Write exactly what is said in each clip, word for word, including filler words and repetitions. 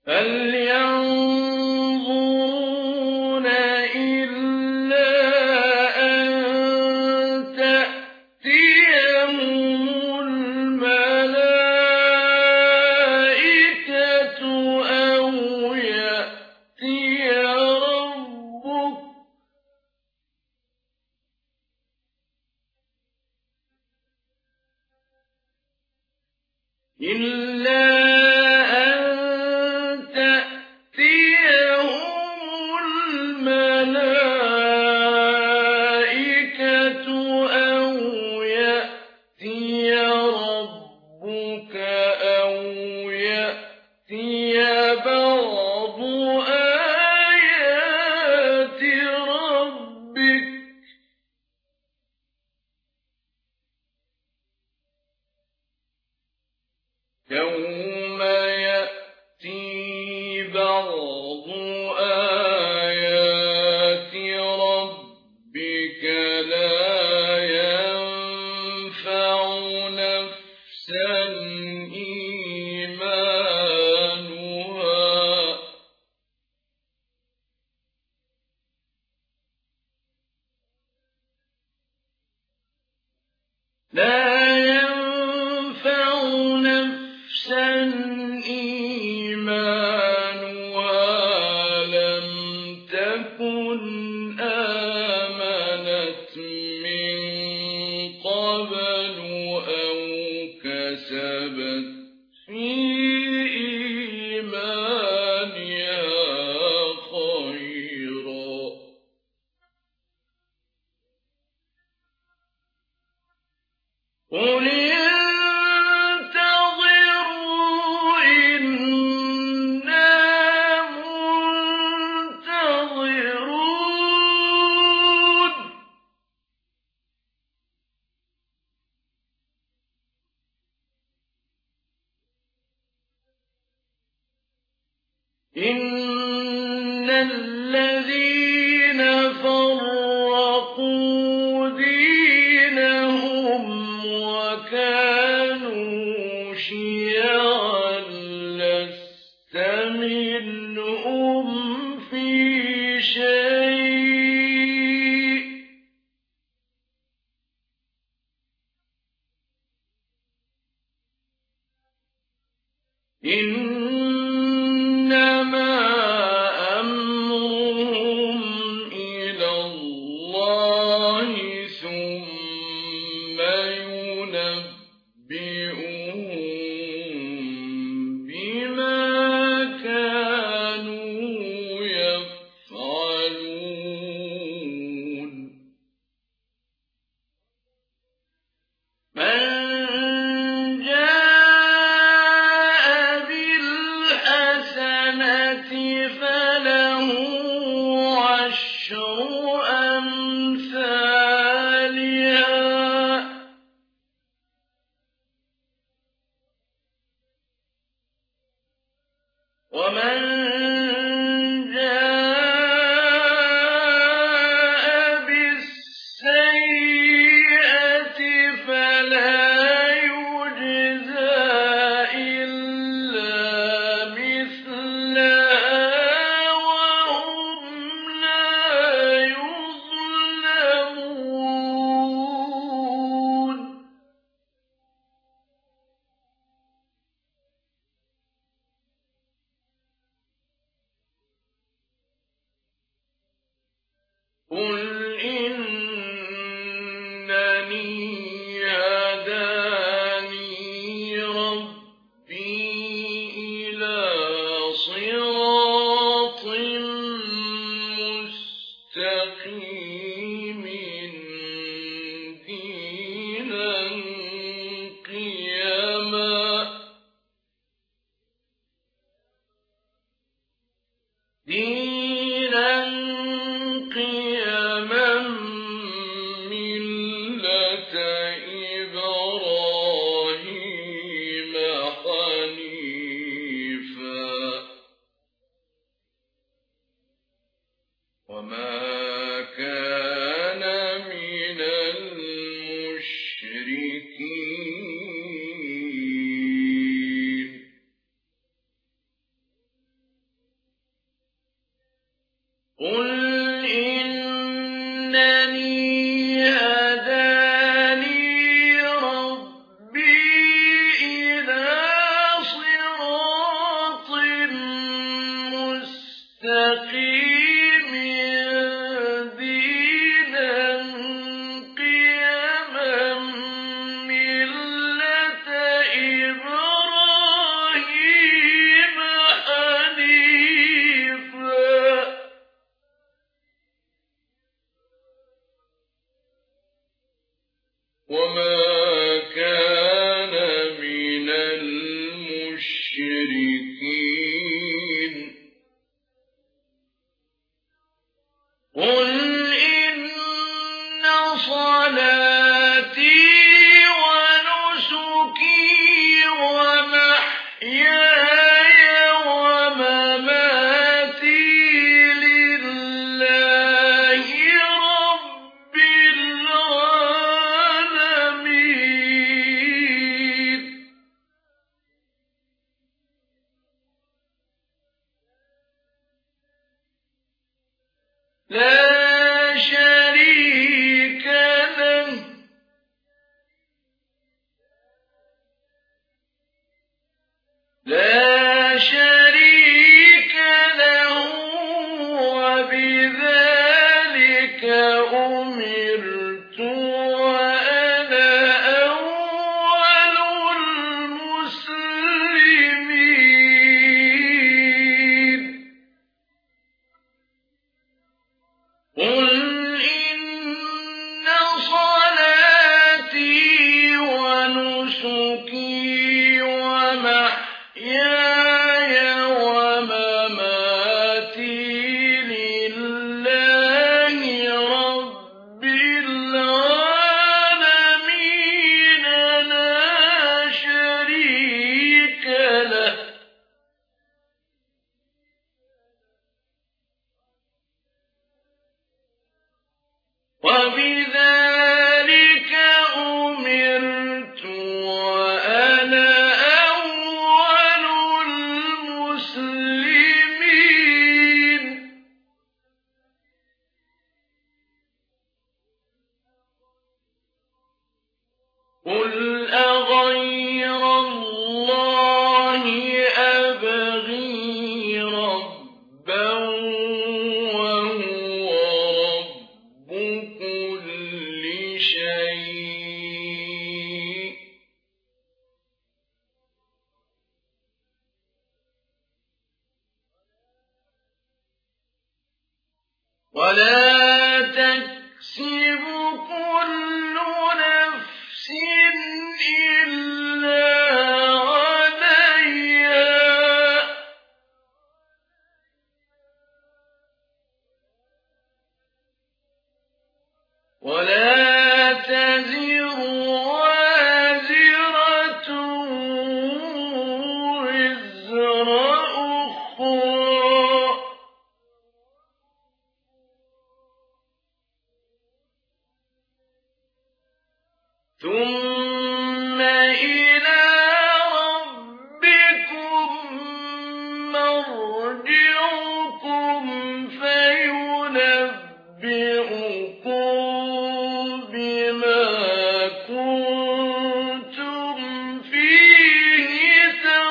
هل ينظرون إلا أن تأتيهم الملائكة أو يأتي ربك إلا أن تأتيهم الملائكة أو يأتي ربك أو يأتي بعض آيات ربك يوم يأتي بعض آيات ربك لا ينفع نفسا إيمانها لا ينفع نفسا إيمانها لم تكن آمنت من قبل أو كسبت في إيمانها خيرا قل انتظروا إنا منتظرون إن الذين فرقوا دينهم وكانوا شيعا لست منهم في شيء إنما أمرهم إلى الله ثم ينبئهم بما كانوا يفعلون من جاء بالحسنة فله عشر أمثالها ومن جاء بالسيئة فلا يجزى إلا مثلها وهم لا يظلمون قل إنني هداني ربي إلى صراط مستقيم دينا قيما دينا قيما ملة إبراهيم حنيفا وما كان من المشركين قل إنني هداني ربي إلى صراط مستقيم دينا قيما ملة إبراهيم حنيفا وما كان من المشركين قل إن صلاتي ونسكي ومحياي ومماتي لله رب العالمين لا شريك له لا شريك له وبذلك أمرت وأنا أول المسلمين قل إن صلاتي ونسكي ومحياي ومماتي لله رب العالمين لا شريك له وبذلك أمرت وأنا أول المسلمين قل أغير الله أبغي ربا وهو رب كل شيء ولا تكسب كل نفس إلا عليها ولا تزر وازرة وزر أخرى ثم إلى ربكم مرجعكم فينبئكم بما كنتم فيه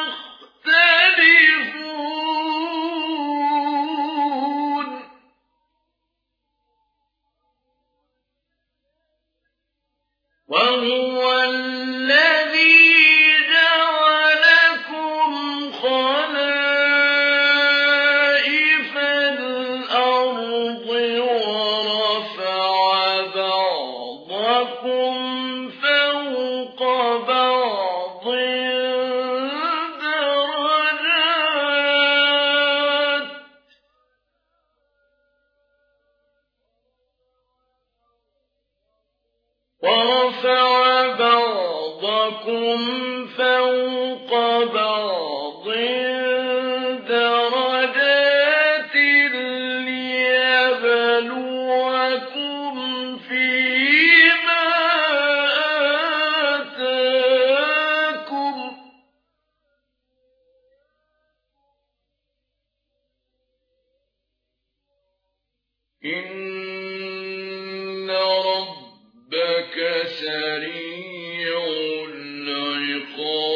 تختلفون وهو الذي جعلكم خلائف الأرض إن ربك سريع العقاب